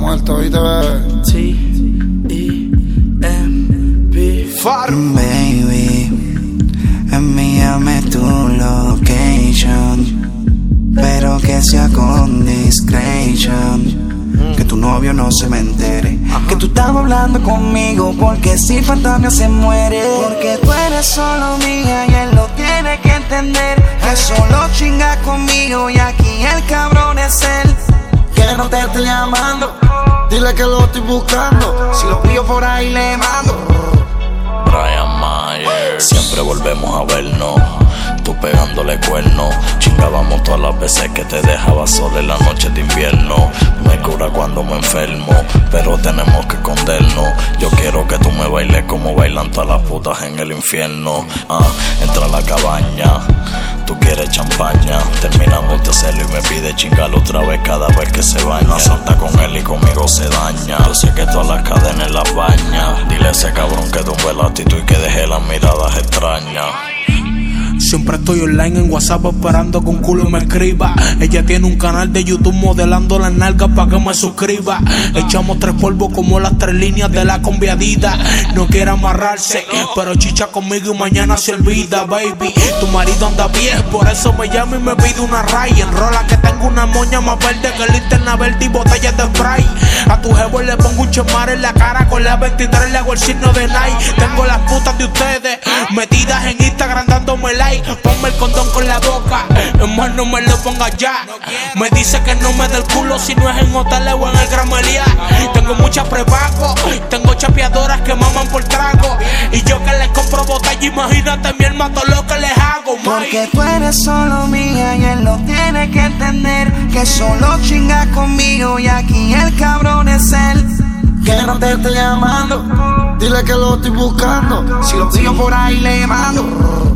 muerte, ¿oíste, bebé? T-E-M-P Far. Baby, envíame tu location, pero que sea con discretion. Que tu novio no se me entere. Que tú estás hablando conmigo, porque si Fantasma se muere. Porque tú eres solo mía y él lo tiene que entender. Que solo chinga conmigo y aquí el cabrón es él. Que no te estoy llamando, Dile que lo estoy buscando. si lo pillo por ahí le mando. Brian Myers, siempre volvemos a vernos. Tú pegándole cuernos. Chingábamos todas las veces que te dejaba sola en la noche de invierno. Me cura cuando me enfermo, pero tenemos que escondernos. Yo quiero que tú me bailes como bailan todas las putas en el infierno. Entra a la cabaña, tú quieres champaña. Terminamos de hacerlo y me pide chingar otra vez cada vez que se baña. Salta con él y conmigo se daña. Yo sé que todas las cadenas las baña. Dile a ese cabrón que tumbe la actitud y que deje las miradas extrañas. Siempre estoy online en WhatsApp esperando que un culo me escriba. Ella tiene un canal de YouTube modelando las nalgas pa' que me suscriba. Echamos 3 polvos como las 3 líneas de la conviadita. No quiere amarrarse, pero chicha conmigo y mañana se olvida, baby. Tu marido anda bien, por eso me llama y me pide una ray. Enrola que tengo una moña más verde que linterna verde y botellas de spray. A tu jevo le pongo un chemar en la cara, con la 23 le hago el signo de Nike. Tengo las putas de ustedes metidas en Instagram dándome like. Ponme el condón con la boca, más no me lo pongas ya. Me dice que no me dé el culo si no es en hoteles o en el Gran Meliá. Tengo muchas prepago, tengo chapeadoras que maman por trago. Y yo que les compro botella, imagínate mi hermano todo lo que les hago, porque tú eres solo mía y él lo tiene que entender. Que solo chinga conmigo y aquí el cabrón es él. Que no te estoy llamando, Dile que lo estoy buscando. si lo pillo por ahí le mando.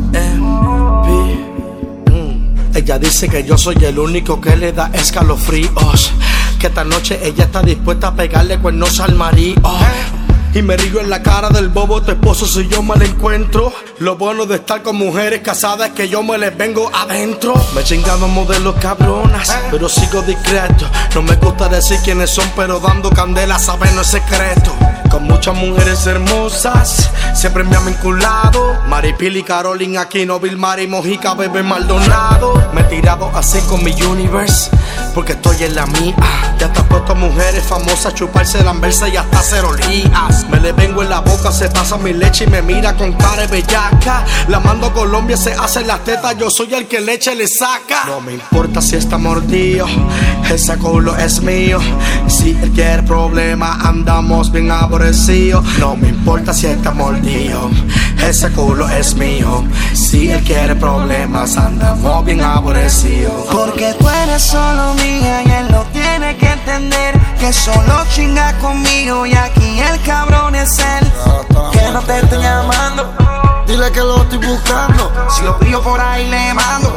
Ella dice que yo soy el único que le da escalofríos. Que esta noche ella está dispuesta a pegarle cuernos al marido. Y me río en la cara del bobo tu esposo si yo me la encuentro. Lo bueno de estar con mujeres casadas es que yo me les vengo adentro. Me he chingado modelos cabronas, pero sigo discreto. No me gusta decir quiénes son, pero dando candela saben no es secreto. Con muchas mujeres hermosas, siempre me han vinculado. Maripili, Carolina, Aquino, Vilmar y Mojica, Bebé Maldonado. Me he tirado así con mi universe, porque estoy en la mía. Ya está puesto a mujeres famosas chuparse la anversa y hasta hacer olías. Me le vengo en la boca, se pasa mi leche y me mira con cara de bellaca. La mando a Colombia, se hace las tetas, yo soy el que leche le saca. No me importa si está mordido, ese culo es mío. Si él quiere problema, andamos bien aborrecidos. No me importa si está mordido, ese culo es mío. Si él quiere problemas, andamos bien aborrecidos. Porque tú eres solo mía y él lo tiene que entender. Que solo chinga conmigo y aquí el cabrón es él. Que no te estoy llamando, Dile que lo estoy buscando. si lo pillo por ahí le mando.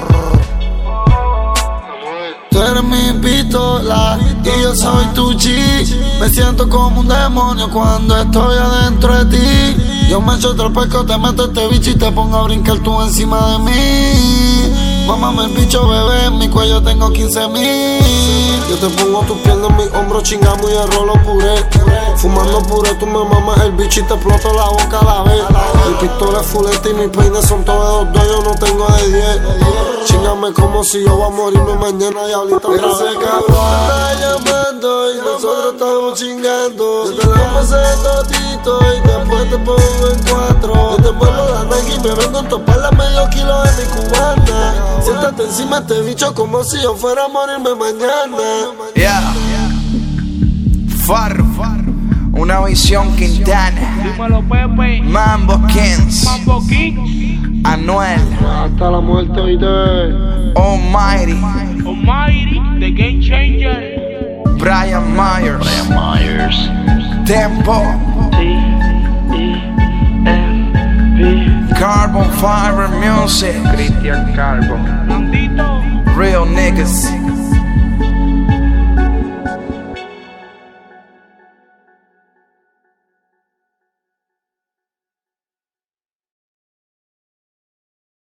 Tú eres mi pistola y yo soy tu G. Me siento como un demonio cuando estoy adentro de ti. Yo me echo otro pesco, te meto este bicho y te pongo a brincar tú encima de mí. Mámame el bicho, bebé, en mi cuello tengo 15,000. Yo te pongo tus piernas en mi hombro, chingamos y el rolo puré. Fumando puré, tú me mamas el bicho y te exploto la boca a la vez. Mi pistola es fuleta y mis peines son todos de 2, yo no tengo de 10. Chingame como si yo voy a morirme mañana y ahorita otra vez. Ese cabrón está llamando y nosotros estamos chingando. Yo te damos ese totito y después te pongo en 4. Yo te vuelvo la nalga y me vengo en toparla medio kilo de mi cubana. Siéntate encima de este bicho como si yo fuera a morirme mañana. Yeah. Farro, una visión Quintana, Dímelo, Pepe. Mambo Kings, Mambo King, Anuel, Hasta la muerte, oíste. Almighty, Almighty, The Game Changer. Brian Myers, Tempo, Carbon Fiber Music, Nandito. Real Niggas.